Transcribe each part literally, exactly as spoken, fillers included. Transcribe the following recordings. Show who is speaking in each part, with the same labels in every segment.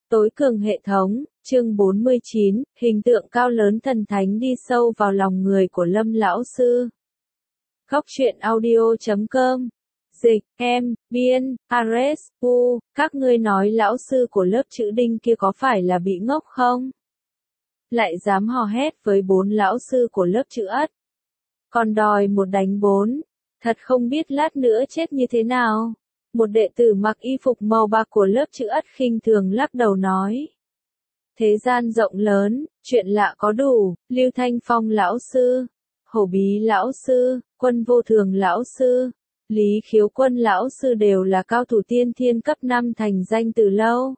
Speaker 1: Tối cường hệ thống, chương bốn mươi chín, hình tượng cao lớn thần thánh đi sâu vào lòng người của Lâm lão sư. Góc truyện audio chấm com. Dịch, em, biên, Ares, U, các ngươi nói lão sư của lớp chữ đinh kia có phải là bị ngốc không? Lại dám hò hét với bốn lão sư của lớp chữ ất. Còn đòi một đánh bốn. Thật không biết lát nữa chết như thế nào. Một đệ tử mặc y phục màu bạc của lớp chữ ất khinh thường lắc đầu nói. Thế gian rộng lớn, chuyện lạ có đủ, Lưu Thanh Phong lão sư, Hổ Bí lão sư, Quân Vô Thường lão sư, Lý Khiếu Quân lão sư đều là cao thủ tiên thiên cấp năm thành danh từ lâu.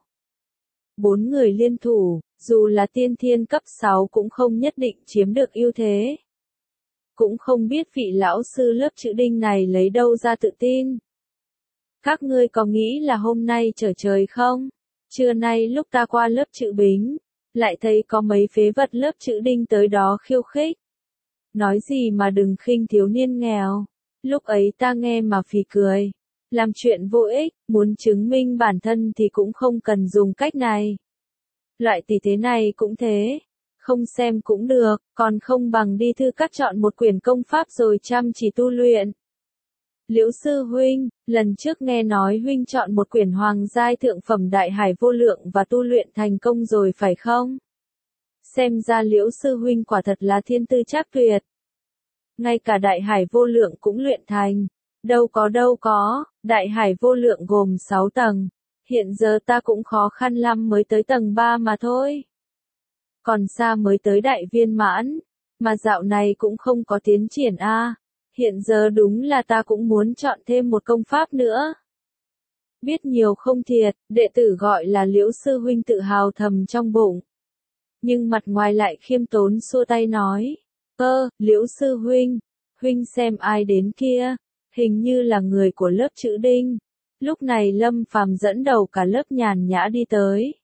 Speaker 1: Bốn người liên thủ, dù là tiên thiên cấp sáu cũng không nhất định chiếm được ưu thế. Cũng không biết vị lão sư lớp chữ đinh này lấy đâu ra tự tin. Các ngươi có nghĩ là hôm nay trở trời không? Trưa nay lúc ta qua lớp chữ bính, lại thấy có mấy phế vật lớp chữ đinh tới đó khiêu khích. Nói gì mà đừng khinh thiếu niên nghèo. Lúc ấy ta nghe mà phì cười. Làm chuyện vô ích, muốn chứng minh bản thân thì cũng không cần dùng cách này. Loại tỷ thế này cũng thế. Không xem cũng được, còn không bằng đi thư các chọn một quyển công pháp rồi chăm chỉ tu luyện. Liễu sư huynh, lần trước nghe nói huynh chọn một quyển hoàng giai thượng phẩm đại hải vô lượng và tu luyện thành công rồi phải không? Xem ra liễu sư huynh quả thật là thiên tư trác tuyệt. Ngay cả đại hải vô lượng cũng luyện thành. Đâu có đâu có, đại hải vô lượng gồm sáu tầng. Hiện giờ ta cũng khó khăn lắm mới tới tầng ba mà thôi. Còn xa mới tới đại viên mãn, mà dạo này cũng không có tiến triển a. À. Hiện giờ đúng là ta cũng muốn chọn thêm một công pháp nữa. Biết nhiều không thiệt, đệ tử gọi là Liễu sư huynh tự hào thầm trong bụng. Nhưng mặt ngoài lại khiêm tốn xua tay nói, ơ, Liễu sư huynh, huynh xem ai đến kia, hình như là người của lớp chữ đinh. Lúc này Lâm Phàm dẫn đầu cả lớp nhàn nhã đi tới.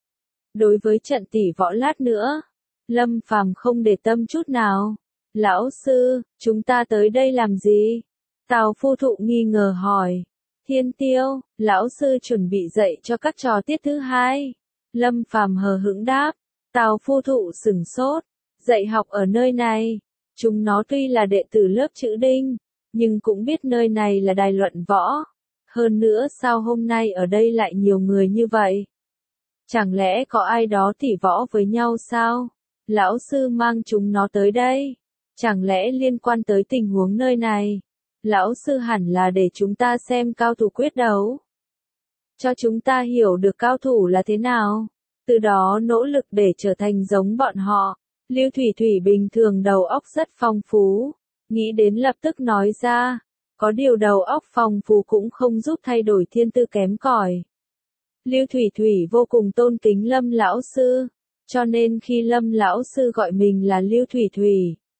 Speaker 1: Đối với trận tỷ võ lát nữa, Lâm Phàm không để tâm chút nào. Lão sư, chúng ta tới đây làm gì? Tào Phu Thụ nghi ngờ hỏi. Thiên Tiêu, lão sư chuẩn bị dạy cho các trò tiết thứ hai. Lâm Phàm hờ hững đáp. Tào Phu Thụ sửng sốt. Dạy học ở nơi này. Chúng nó tuy là đệ tử lớp chữ đinh, nhưng cũng biết nơi này là đài luận võ. Hơn nữa sao hôm nay ở đây lại nhiều người như vậy? Chẳng lẽ có ai đó tỉ võ với nhau sao? Lão sư mang chúng nó tới đây. Chẳng lẽ liên quan tới tình huống nơi này? Lão sư hẳn là để chúng ta xem cao thủ quyết đấu. Cho chúng ta hiểu được cao thủ là thế nào. Từ đó nỗ lực để trở thành giống bọn họ. Lưu Thủy Thủy bình thường đầu óc rất phong phú. Nghĩ đến lập tức nói ra. Có điều đầu óc phong phú cũng không giúp thay đổi thiên tư kém cỏi. Lưu Thủy Thủy vô cùng tôn kính Lâm lão sư. Cho nên khi Lâm lão sư gọi mình là Lưu Thủy Thủy.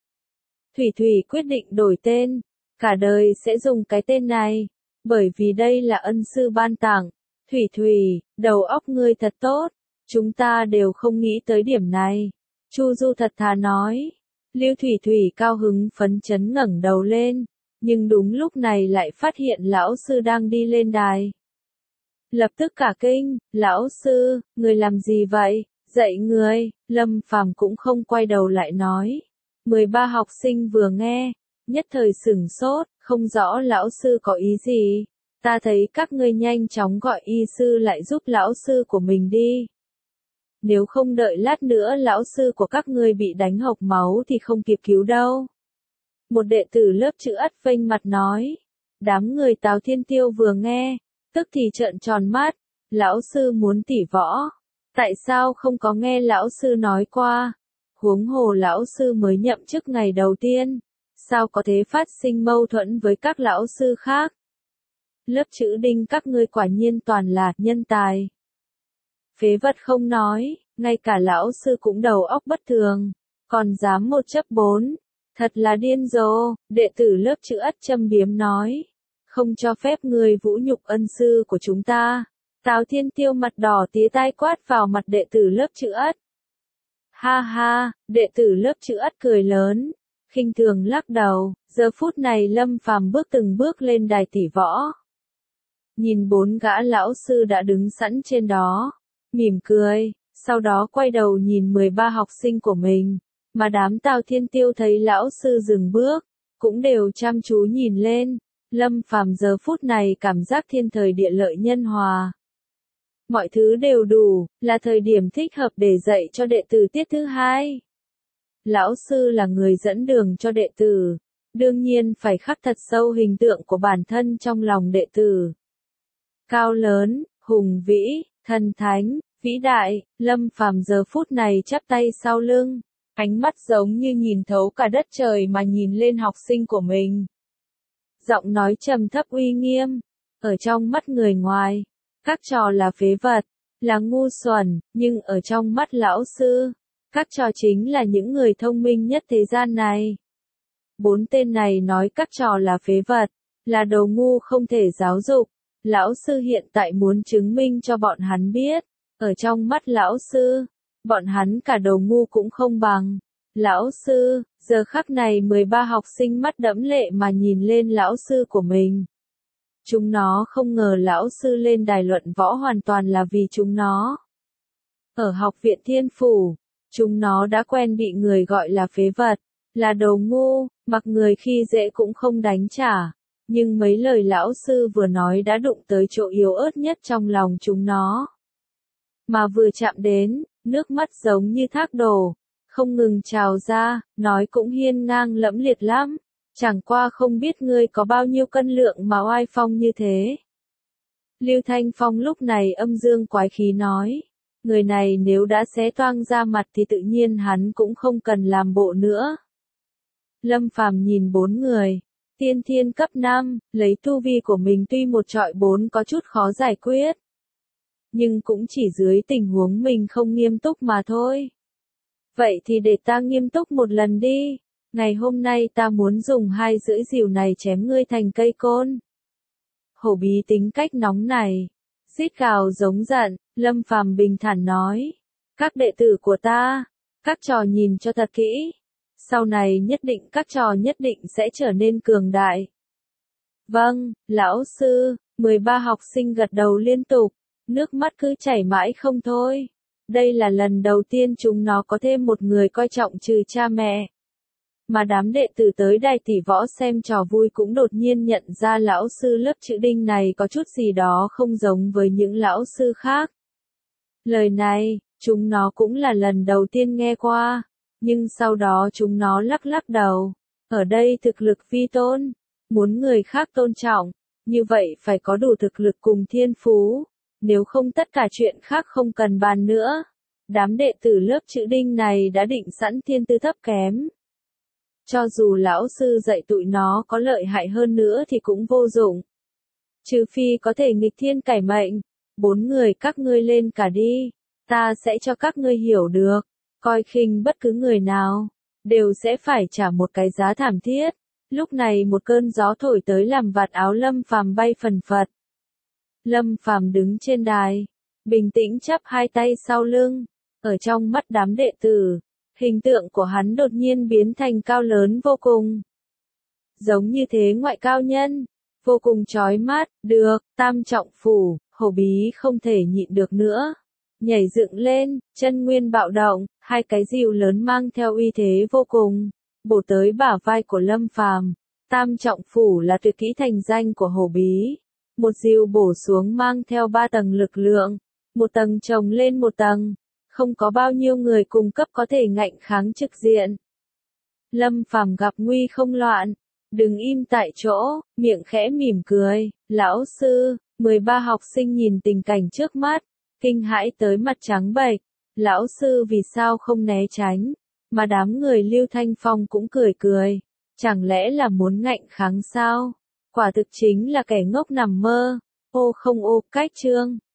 Speaker 1: Thủy Thủy quyết định đổi tên, cả đời sẽ dùng cái tên này, bởi vì đây là ân sư ban tặng. Thủy Thủy, đầu óc ngươi thật tốt, chúng ta đều không nghĩ tới điểm này. Chu Du thật thà nói. Lưu Thủy Thủy cao hứng phấn chấn ngẩng đầu lên, nhưng đúng lúc này lại phát hiện lão sư đang đi lên đài. Lập tức cả kinh, lão sư, người làm gì vậy? Dạy người, Lâm Phàm cũng không quay đầu lại nói. mười ba học sinh vừa nghe, nhất thời sửng sốt, không rõ lão sư có ý gì. Ta thấy các ngươi nhanh chóng gọi y sư lại giúp lão sư của mình đi. Nếu không đợi lát nữa lão sư của các ngươi bị đánh hộc máu thì không kịp cứu đâu. Một đệ tử lớp chữ ất vênh mặt nói. Đám người Tào Thiên Tiêu vừa nghe, tức thì trợn tròn mắt. Lão sư muốn tỉ võ. Tại sao không có nghe lão sư nói qua? Huống hồ lão sư mới nhậm chức ngày đầu tiên, sao có thể phát sinh mâu thuẫn với các lão sư khác? Lớp chữ đinh các ngươi quả nhiên toàn là nhân tài. Phế vật không nói, ngay cả lão sư cũng đầu óc bất thường, còn dám một chấp bốn, thật là điên rồ. Đệ tử lớp chữ ất châm biếm nói, không cho phép người vũ nhục ân sư của chúng ta. Tào Thiên Tiêu mặt đỏ tía tai quát vào mặt đệ tử lớp chữ ất. Ha ha, đệ tử lớp chữ ất cười lớn, khinh thường lắc đầu. Giờ phút này Lâm Phàm bước từng bước lên đài tỷ võ. Nhìn bốn gã lão sư đã đứng sẵn trên đó, mỉm cười, sau đó quay đầu nhìn mười ba học sinh của mình, mà đám Tào Thiên Tiêu thấy lão sư dừng bước, cũng đều chăm chú nhìn lên. Lâm Phàm giờ phút này cảm giác thiên thời địa lợi nhân hòa. Mọi thứ đều đủ, là thời điểm thích hợp để dạy cho đệ tử tiết thứ hai. Lão sư là người dẫn đường cho đệ tử, đương nhiên phải khắc thật sâu hình tượng của bản thân trong lòng đệ tử. Cao lớn, hùng vĩ, thần thánh, vĩ đại, Lâm Phàm giờ phút này chắp tay sau lưng, ánh mắt giống như nhìn thấu cả đất trời mà nhìn lên học sinh của mình. Giọng nói trầm thấp uy nghiêm, ở trong mắt người ngoài, các trò là phế vật, là ngu xuẩn, nhưng ở trong mắt lão sư, các trò chính là những người thông minh nhất thế gian này. Bốn tên này nói các trò là phế vật, là đồ ngu không thể giáo dục. Lão sư hiện tại muốn chứng minh cho bọn hắn biết, ở trong mắt lão sư, bọn hắn cả đồ ngu cũng không bằng. Lão sư, giờ khắc này mười ba học sinh mắt đẫm lệ mà nhìn lên lão sư của mình. Chúng nó không ngờ lão sư lên đài luận võ hoàn toàn là vì chúng nó. Ở học viện Thiên Phủ, chúng nó đã quen bị người gọi là phế vật, là đồ ngu, mặc người khi dễ cũng không đánh trả. Nhưng mấy lời lão sư vừa nói đã đụng tới chỗ yếu ớt nhất trong lòng chúng nó. Mà vừa chạm đến, nước mắt giống như thác đổ, không ngừng trào ra, nói cũng hiên ngang lẫm liệt lắm. Chẳng qua không biết ngươi có bao nhiêu cân lượng mà oai phong như thế. Lưu Thanh Phong lúc này âm dương quái khí nói. Người này nếu đã xé toang ra mặt thì tự nhiên hắn cũng không cần làm bộ nữa. Lâm Phàm nhìn bốn người. Tiên thiên cấp năm, lấy tu vi của mình tuy một trọi bốn có chút khó giải quyết. Nhưng cũng chỉ dưới tình huống mình không nghiêm túc mà thôi. Vậy thì để ta nghiêm túc một lần đi. Ngày hôm nay ta muốn dùng hai lưỡi dìu này chém ngươi thành cây côn. Hổ Bí tính cách nóng này. Rít gào giống giận, Lâm Phàm bình thản nói. Các đệ tử của ta, các trò nhìn cho thật kỹ. Sau này nhất định các trò nhất định sẽ trở nên cường đại. Vâng, lão sư, mười ba học sinh gật đầu liên tục, nước mắt cứ chảy mãi không thôi. Đây là lần đầu tiên chúng nó có thêm một người coi trọng trừ cha mẹ. Mà đám đệ tử tới đài tỷ võ xem trò vui cũng đột nhiên nhận ra lão sư lớp chữ đinh này có chút gì đó không giống với những lão sư khác. Lời này, chúng nó cũng là lần đầu tiên nghe qua. Nhưng sau đó chúng nó lắc lắc đầu. Ở đây thực lực vi tôn. Muốn người khác tôn trọng. Như vậy phải có đủ thực lực cùng thiên phú. Nếu không tất cả chuyện khác không cần bàn nữa. Đám đệ tử lớp chữ đinh này đã định sẵn thiên tư thấp kém. Cho dù lão sư dạy tụi nó có lợi hại hơn nữa thì cũng vô dụng. Trừ phi có thể nghịch thiên cải mệnh. Bốn người các ngươi lên cả đi. Ta sẽ cho các ngươi hiểu được. Coi khinh bất cứ người nào, đều sẽ phải trả một cái giá thảm thiết. Lúc này một cơn gió thổi tới làm vạt áo Lâm Phàm bay phần phật. Lâm Phàm đứng trên đài, bình tĩnh chắp hai tay sau lưng, ở trong mắt đám đệ tử, hình tượng của hắn đột nhiên biến thành cao lớn vô cùng. Giống như thế ngoại cao nhân, vô cùng chói mắt, được, tam trọng phủ, Hổ Bí không thể nhịn được nữa. Nhảy dựng lên, chân nguyên bạo động, hai cái dìu lớn mang theo uy thế vô cùng, bổ tới bả vai của Lâm Phàm. Tam trọng phủ là tuyệt kỹ thành danh của Hổ Bí. Một dìu bổ xuống mang theo ba tầng lực lượng, một tầng chồng lên một tầng, không có bao nhiêu người cùng cấp có thể ngạnh kháng trực diện. Lâm Phàm gặp nguy không loạn, đứng im tại chỗ, miệng khẽ mỉm cười, lão sư, mười ba học sinh nhìn tình cảnh trước mắt. Kinh hãi tới mặt trắng bệch, lão sư vì sao không né tránh, mà đám người Lưu Thanh Phong cũng cười cười, chẳng lẽ là muốn ngạnh kháng sao? Quả thực chính là kẻ ngốc nằm mơ, ô không ô, cách chương.